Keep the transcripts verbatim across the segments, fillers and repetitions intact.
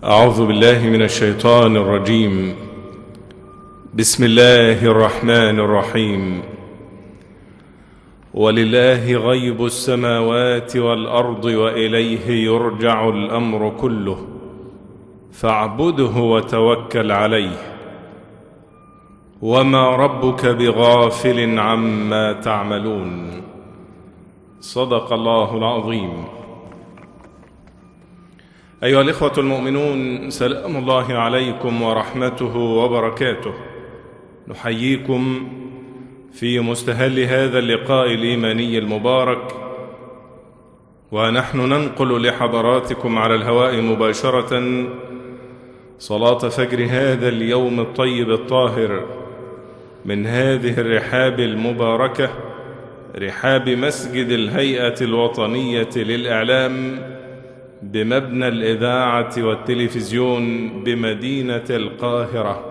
أعوذ بالله من الشيطان الرجيم. بسم الله الرحمن الرحيم. ولله غيب السماوات والأرض وإليه يرجع الأمر كله فاعبده وتوكل عليه وما ربك بغافل عما تعملون. صدق الله العظيم. أيها الإخوة المؤمنون، سلام الله عليكم ورحمته وبركاته. نحييكم في مستهل هذا اللقاء الإيماني المبارك، ونحن ننقل لحضراتكم على الهواء مباشرة صلاة فجر هذا اليوم الطيب الطاهر من هذه الرحاب المباركة، رحاب مسجد الهيئة الوطنية للإعلام بمبنى الإذاعة والتلفزيون بمدينة القاهرة.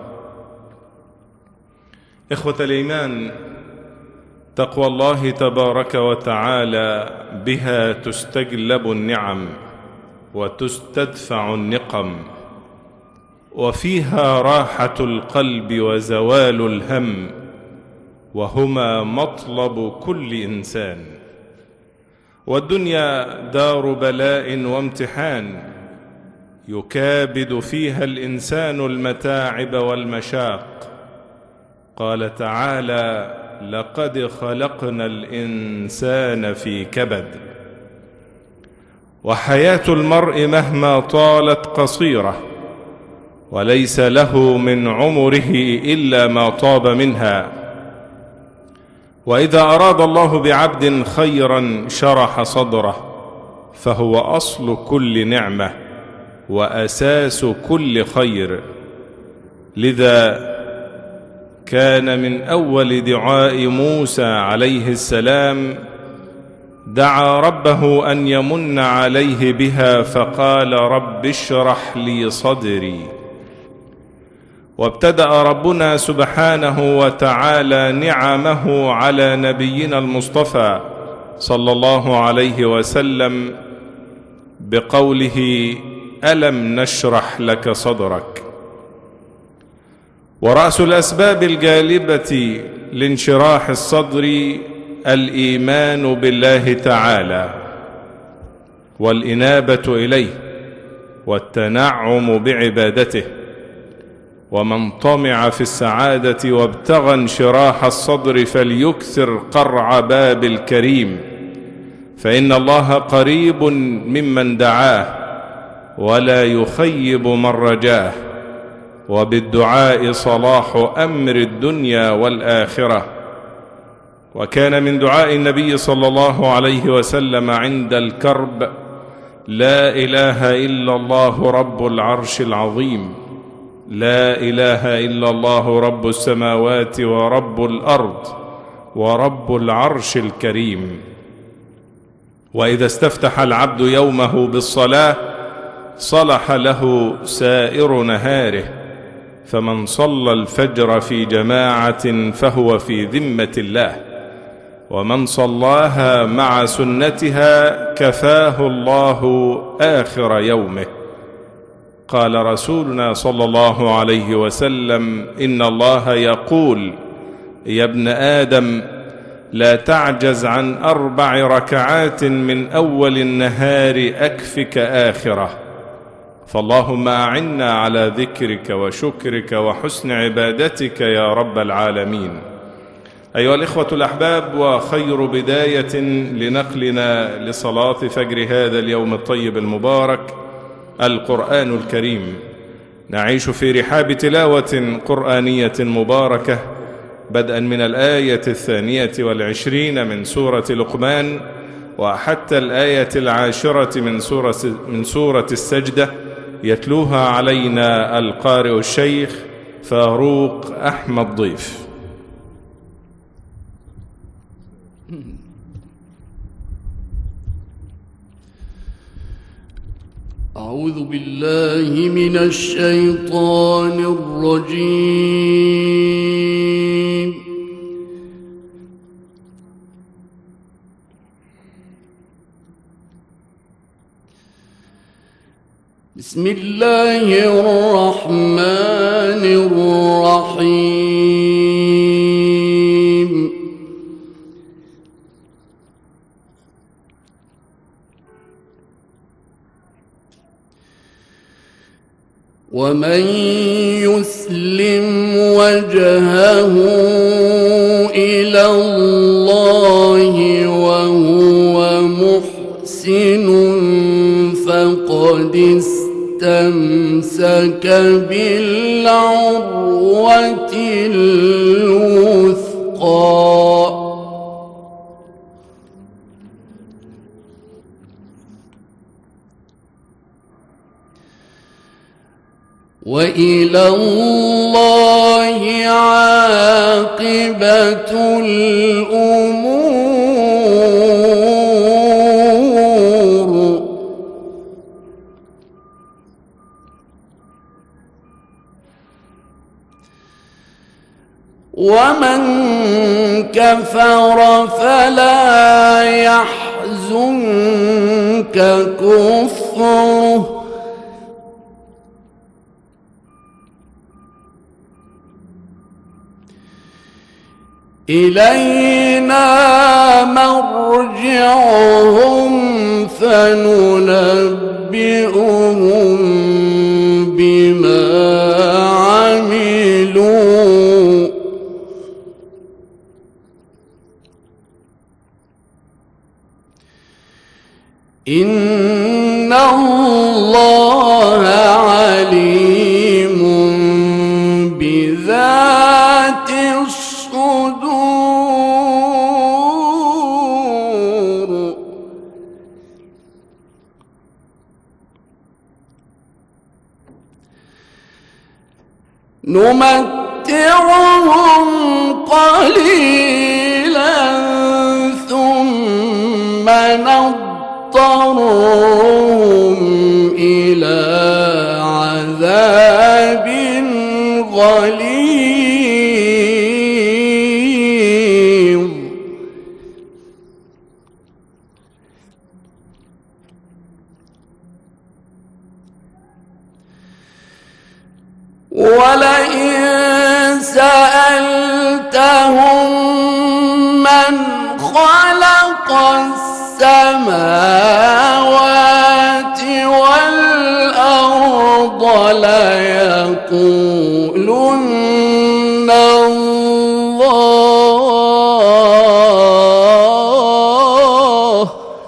إخوة الإيمان، تقوى الله تبارك وتعالى بها تستجلب النعم وتستدفع النقم، وفيها راحة القلب وزوال الهم، وهما مطلب كل إنسان. والدنيا دار بلاء وامتحان يكابد فيها الإنسان المتاعب والمشاق. قال تعالى: لقد خلقنا الإنسان في كبد. وحياة المرء مهما طالت قصيرة، وليس له من عمره إلا ما طاب منها. وإذا أراد الله بعبد خيرا شرح صدره، فهو أصل كل نعمة وأساس كل خير. لذا كان من أول دعاء موسى عليه السلام دعا ربه أن يمن عليه بها، فقال: رب اشرح لي صدري. وابتدأ ربنا سبحانه وتعالى نعمه على نبينا المصطفى صلى الله عليه وسلم بقوله: ألم نشرح لك صدرك. ورأس الأسباب الجالبة لانشراح الصدر الإيمان بالله تعالى والإنابة إليه والتنعم بعبادته. ومن طمع في السعادة وابتغى انشراح الصدر فليكثر قرع باب الكريم، فإن الله قريب ممن دعاه ولا يخيب من رجاه، وبالدعاء صلاح أمر الدنيا والآخرة. وكان من دعاء النبي صلى الله عليه وسلم عند الكرب: لا إله إلا الله رب العرش العظيم، لا إله إلا الله رب السماوات ورب الأرض ورب العرش الكريم. وإذا استفتح العبد يومه بالصلاة صلح له سائر نهاره، فمن صلى الفجر في جماعة فهو في ذمة الله، ومن صلاها مع سنتها كفاه الله آخر يومه. قال رسولنا صلى الله عليه وسلم: إن الله يقول: يا ابن آدم، لا تعجز عن أربع ركعات من أول النهار أكفك آخرة. فاللهم أعنا على ذكرك وشكرك وحسن عبادتك يا رب العالمين. أيها الإخوة الأحباب، وخير بداية لنقلنا لصلاة فجر هذا اليوم الطيب المبارك القرآن الكريم. نعيش في رحاب تلاوة قرآنية مباركة، بدءا من الآية الثانية والعشرين من سورة لقمان وحتى الآية العاشرة من سورة, من سورة السجدة، يتلوها علينا القارئ الشيخ فاروق أحمد ضيف. أعوذ بالله من الشيطان الرجيم. بسم الله الرحمن الرحيم ومن يسلم وجهه إلى الله وهو محسن فقد استمسك بالعروة الوثقى وإلى الله عاقبة الأمور ومن كفر فلا يحزنك كفره إلينا مرجعهم فننبئهم بما عملوا إن الله عليم بذات الصدور نمتعهم قليلا ثم نضطرهم إلى عذاب غليظ ولئن سألتهم من خلق السماوات والأرض ليقولن الله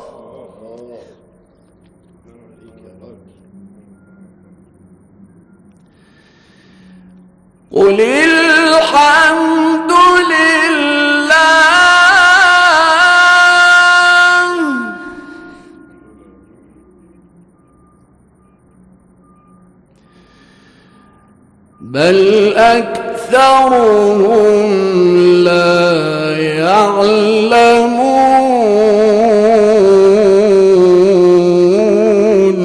قل الحمد لله بل أكثرهم لا يعلمون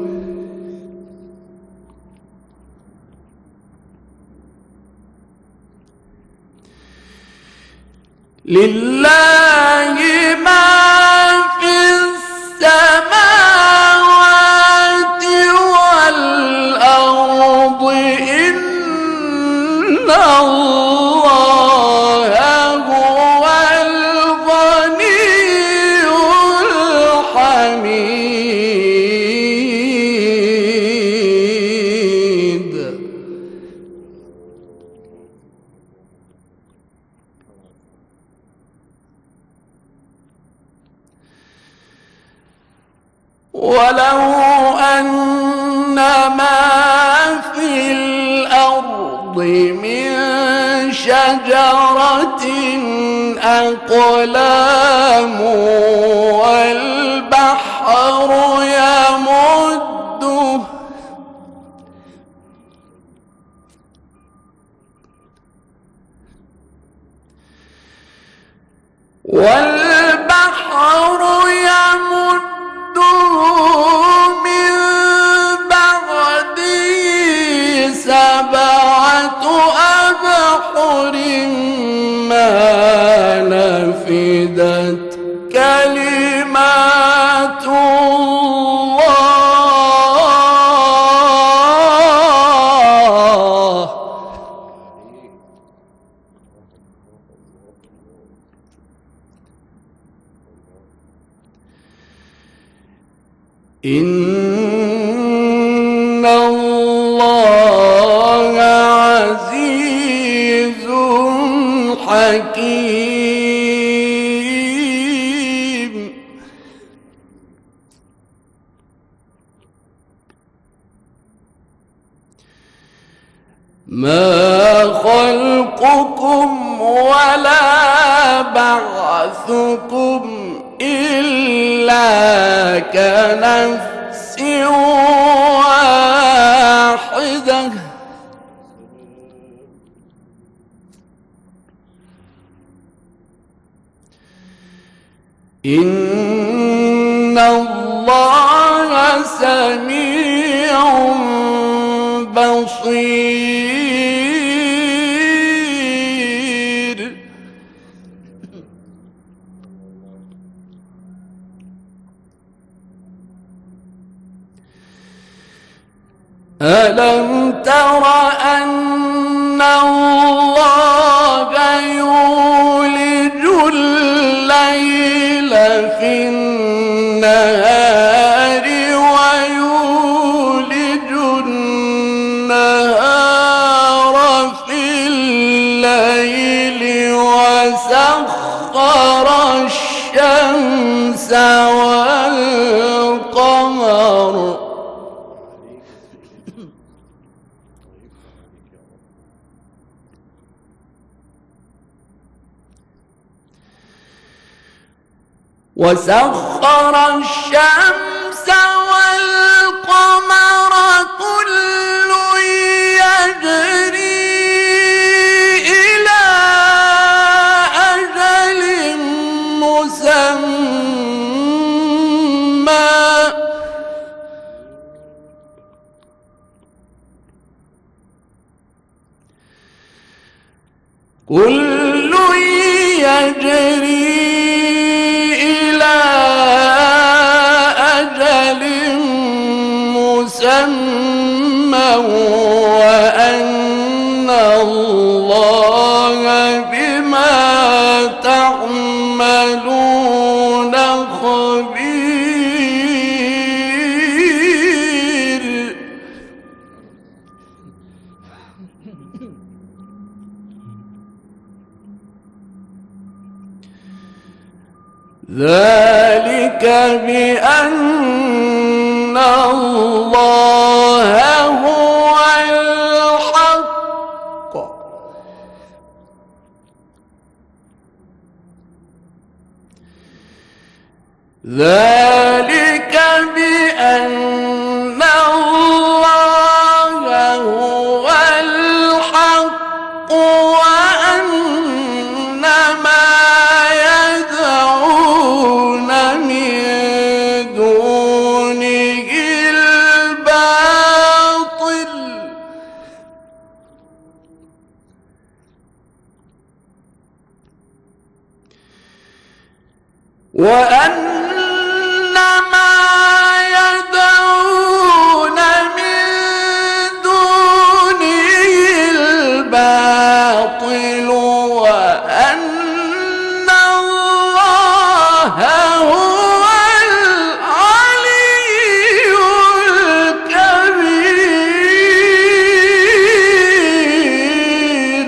لله ما في السماوات والأرض إن الله هو الغني الحميد ولو أن ما في الأرض من شجرة أقلام والبحر يمده والبحر يمده من بعده سبعة أبحر ما نفدت كلمات الله إن الله عزيز حكيم. ما خلقكم ولا بعثكم إلا كنفس واحدة. إن الله سميع بصير. ألم تر أن الله يولج الليل في النهار ويولج النهار في الليل وسخر الشمس والقمر وسخر الشمس والقمر كل يجري إلى أجل مسمى كل يجري مسمى وأن الله بما تعملون خبير. ذلك بأن الله هو الحق ذلك بأن الله هو الحق وأن ما يدعون من دونه الباطل وأن ما يدعون من دونه الباطل وأن الله هو العلي الكبير.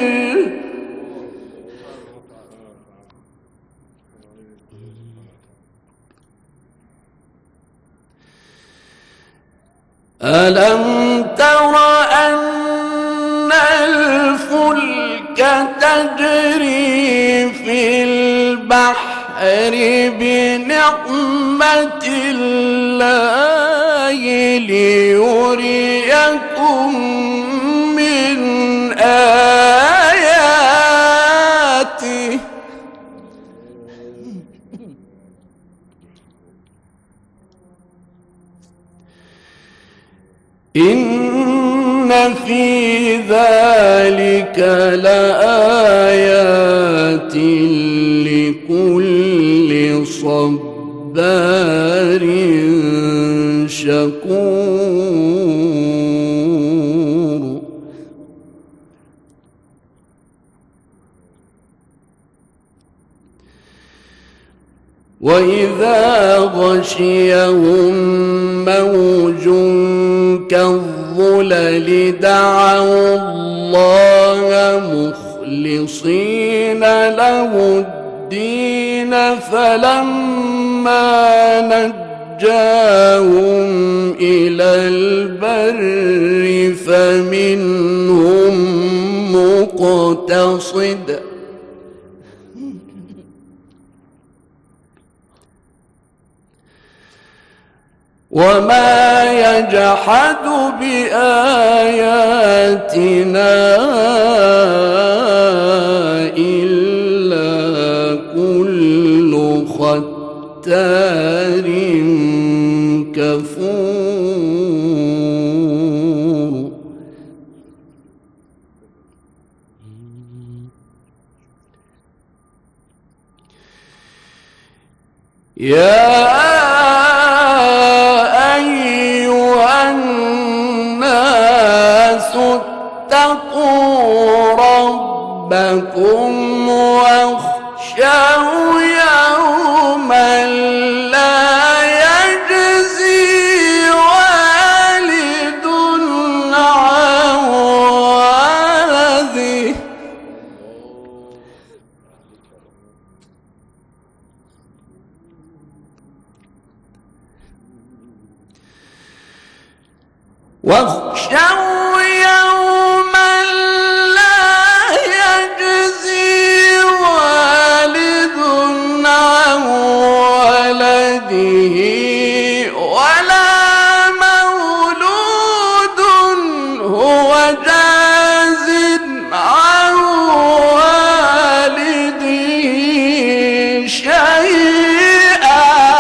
ألم تر أن الفلك تجري في البحر بنعمة الله ليريكم من آياته إن في ذلك لآيات لكل صبار شكور. وإذا غشيهم موج كالظلل دعوا الله مخلصين له الدين فلما نجاهم إلى البر فمنهم مقتصد وما يجحد بآياتنا إلا كل ختار كفور. يا اتقوا ربكم واخشوا يوما لا يجزي والد عن ولده واخشوا يوما لا يجزي والد عن ولده ولا مولود هو جاز عن والده شيئا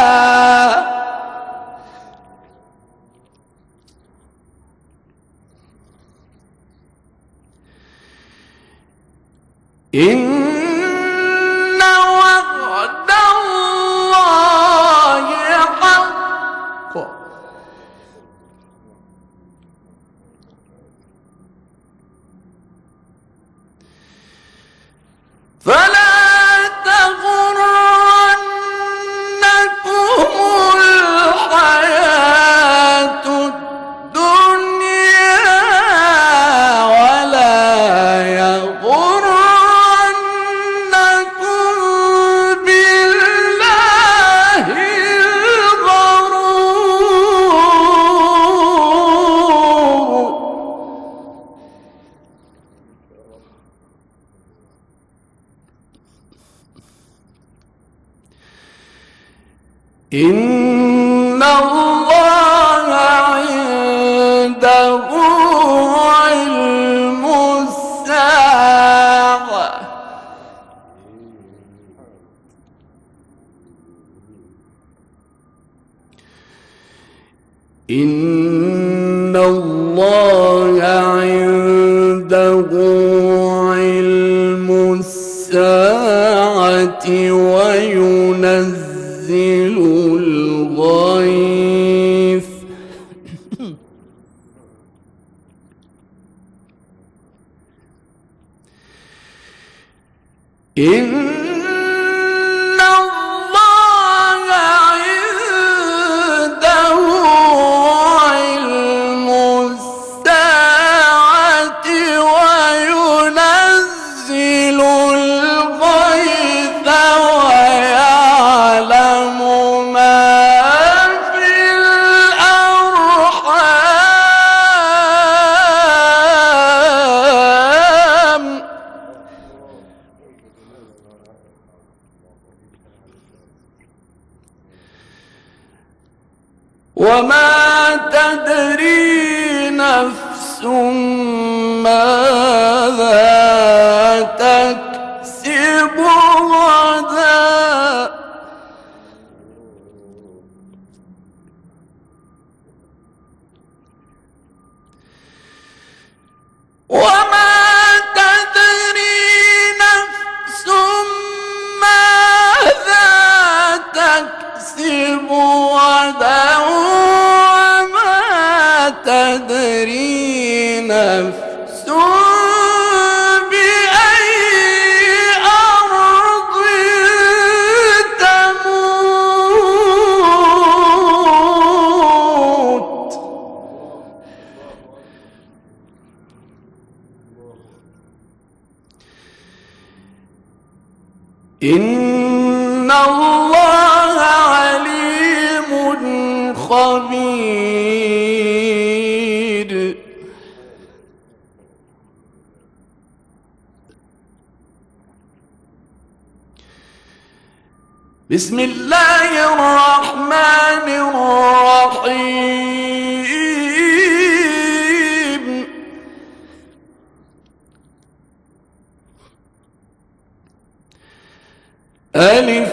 إن وعد الله حق فلا تغرنكم الحياة الدنيا ولا يغرنكم إن الله عنده علم الساعة إن الله عنده علم الساعة وينزل الغيث إن الله عنده علم الساعة وينزل الغيث ويعلم ما في الأرحام وما تدري نفس ماذا تكسب غدا وما تدري نفس ماذا تكسب غدا وما تدري نفس بأي أرض تموت إن الله عليم خبير. بسم الله الرحمن الرحيم. ألف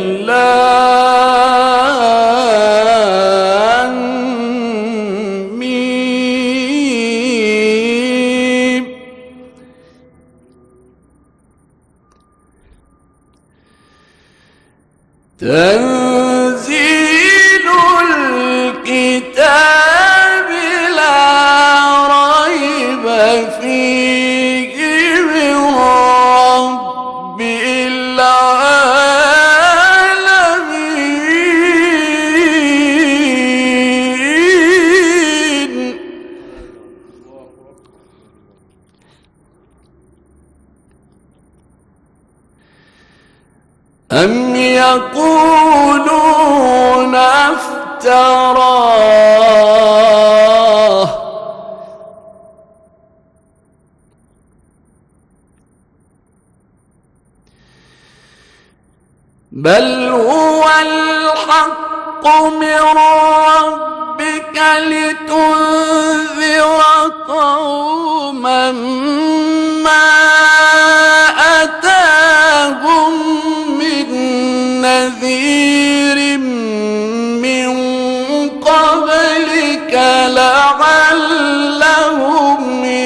لام ميم. تنزيل الكتاب لا ريب فيه من رب العالمين. أم يقولون افتراه بل هو الحق من ربك لتنذر قوما ما أتاهم من نذير من قبلك لعلهم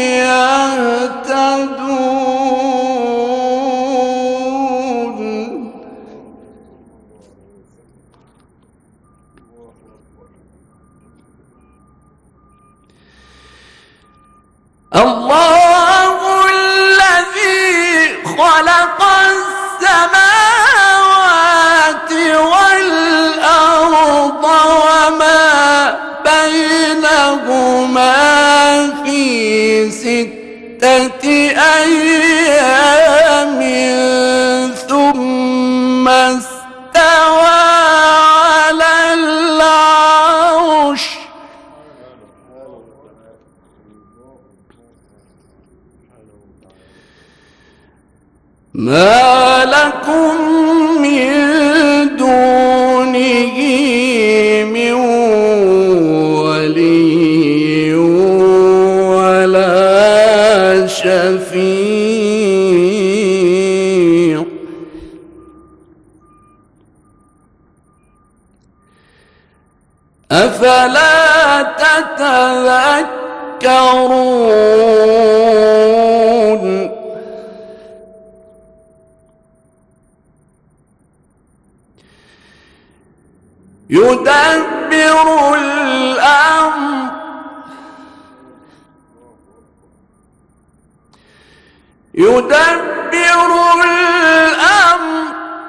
يهتدون. الله الذي خلق السماوات والأرض وما بينهما في ستة أيام ثم استوى على العرش. ما لكم من دونه من ولي ولا شفيع. أفلا تتذكرون. يدبر الأمر يدبر الأمر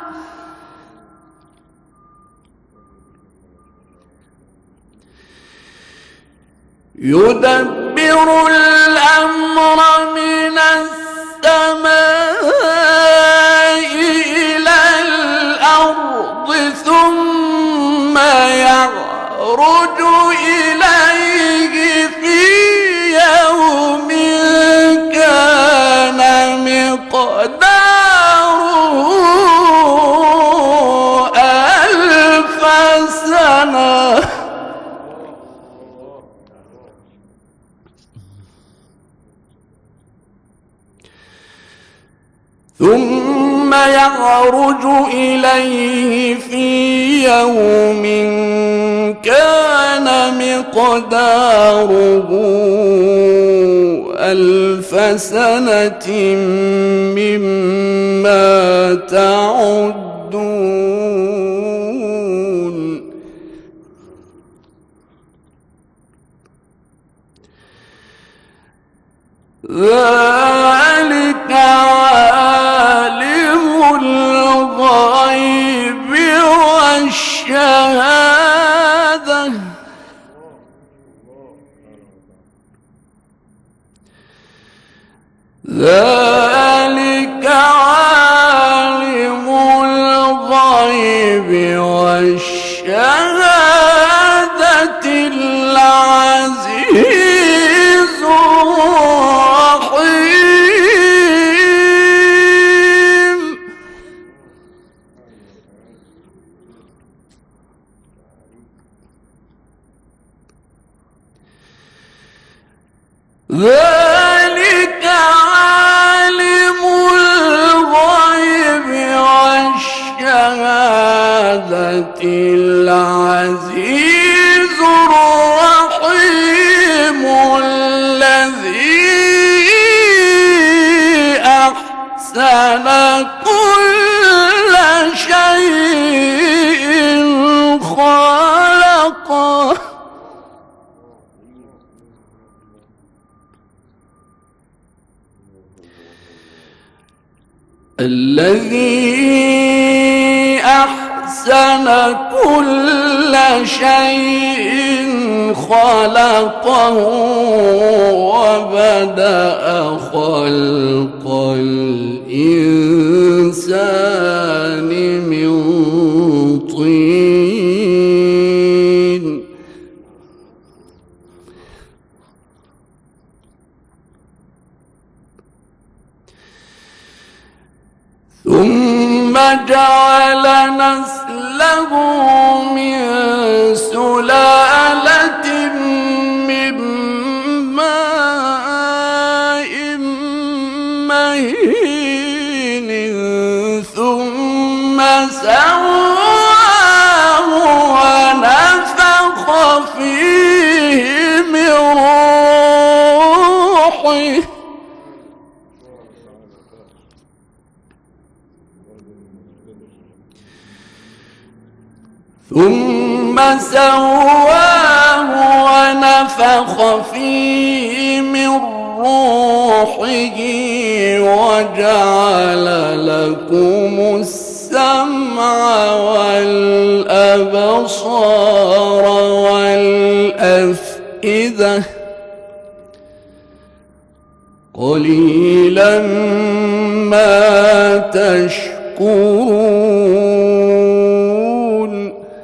يدبر الأمر من السماء إلى الأرض ثم يعرج إليه في يوم كان مقداره ألف سنة. ثم يعرج إليه في يوم كان مقداره ألف سنة مما تعدون. ذلك عالم الغيب والشهادة ذلك عالم ذلك عالم الغيب والشهادة العزيز الرحيم الذي أحسن كل شيء خلقه الذي أحسن كل شيء خلقه وبدأ خلق الإنسان من طين ثم جعل نسله من سلالة من ماء مهين ثم سواه ونفخ فيه من روحه ثم سواه ونفخ فيه من روحه وجعل لكم السمع والأبصار والأفئدة قليلا ما تشكرون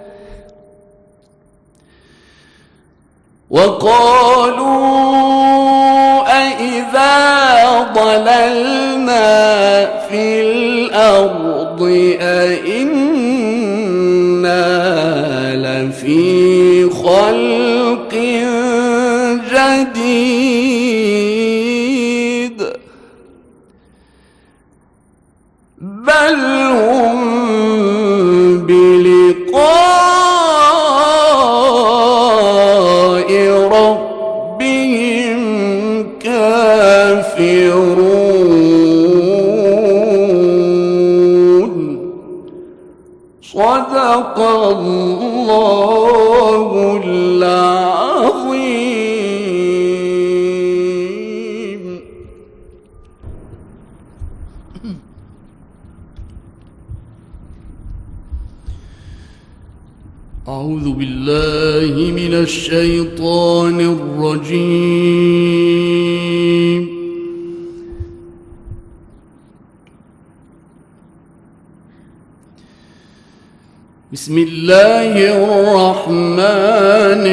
وقالوا أإذا ضللنا في الأرض أإنا لفي خلق جديد بل هم بلقاء ربهم كافرون صدق الله العظيم. أعوذ بالله من الشيطان الرجيم. بسم الله الرحمن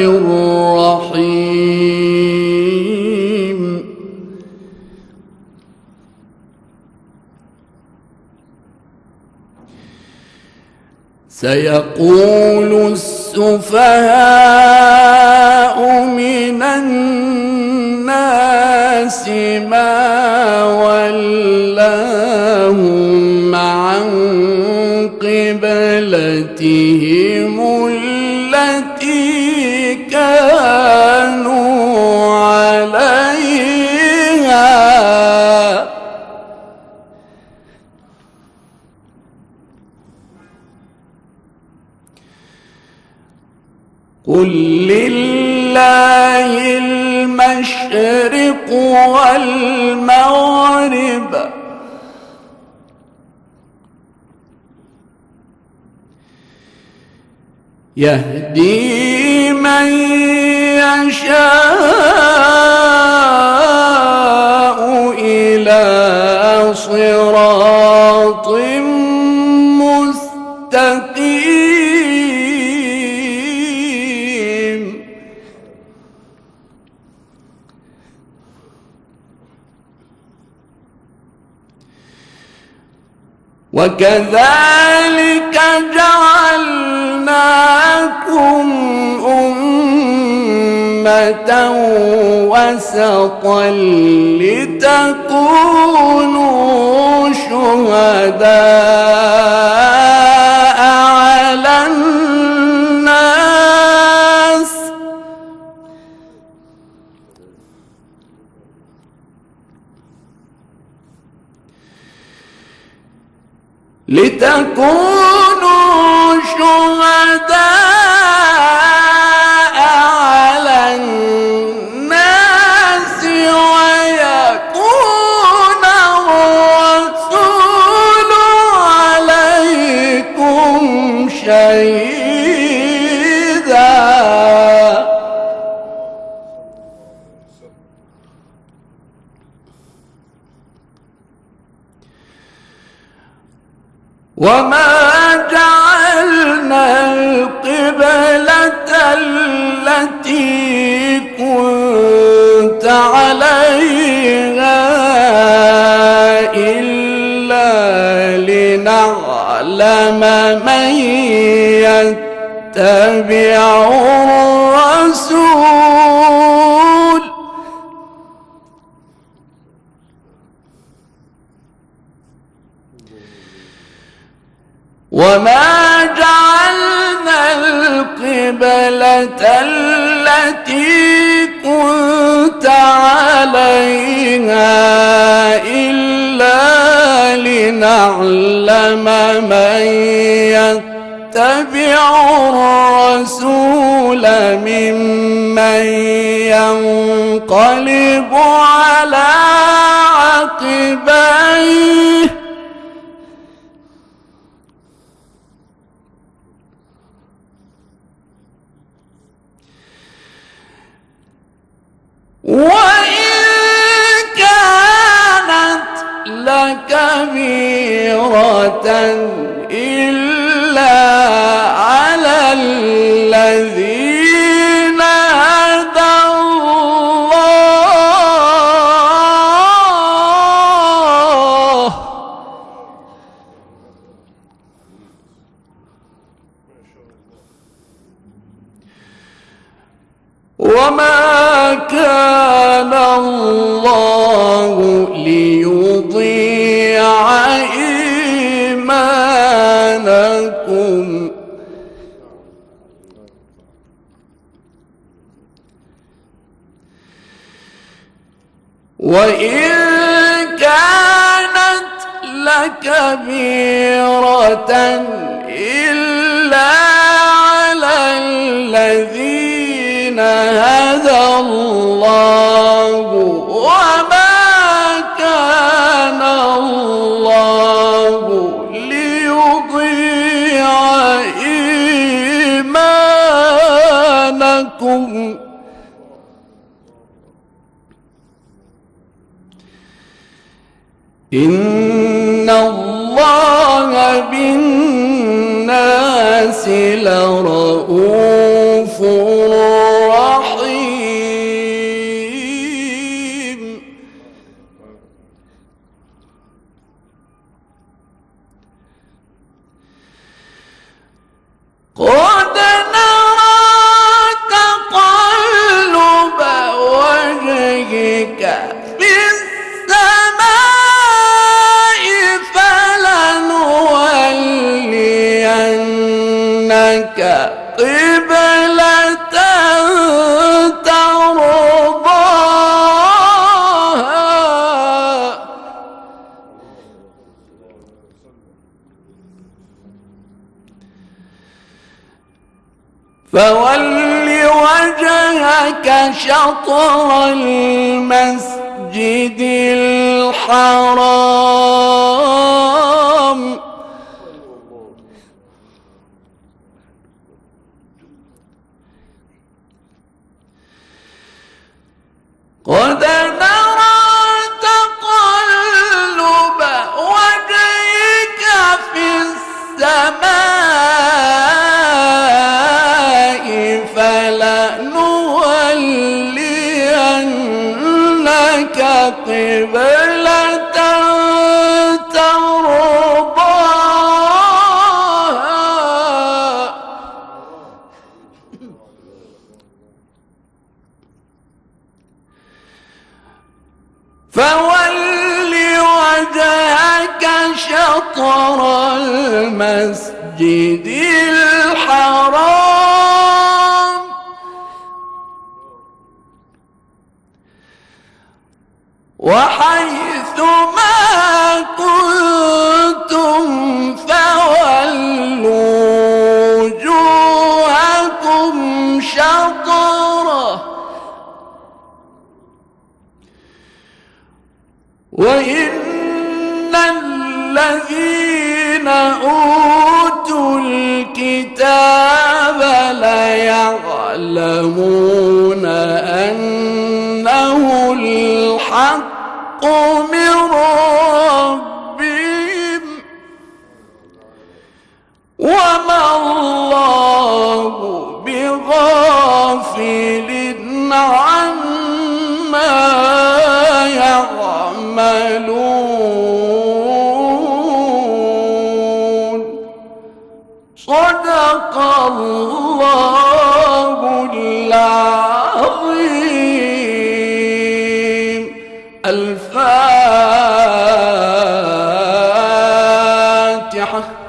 الرحيم. سيقول السفهاء من الناس ما ولاهم عن قبلتهم التي كانوا عليها قل لله المشرق والمغرب يهدي من يشاء إلى صراط مستقيم وكذلك جعلناكم أمة أمة وسطا لتكونوا شهداء على الناس لتكونوا شهداء على الناس ويكون الرسول عليكم شهيدا وما جعلنا القبلة التي كنت عليها إلا لنعلم من يتبع الرسول وما جعلنا القبلة التي كنت عليها إلا لنعلم من يتبع الرسول ممن ينقلب على عقبيه وإن كانت لكبيرة إلا على الذين هدى الله وما كان الله ليضيع إيمانكم وإن كانت لكبيرة إلا على الذين هدى الله وما كان الله ليضيع إيمانكم إن الله بالناس لرؤوف رحيم قد نرى تقلب وجهك في السماء فلنولينك قبلة ترضاها فول وجهك شطر المسجد الحرام قد نرى تقلب وجهك في السماء فلنولينك قبلة ترضاها فول وجهك شطر المسجد الحرام وحيث ما كنتم فولوا وجوهكم شطره وإن الذين أوتوا الكتاب ليعلمون أنه الحق من ربهم وما الله بغافل عما يعملون. صدق الله العظيم. الفاتحة.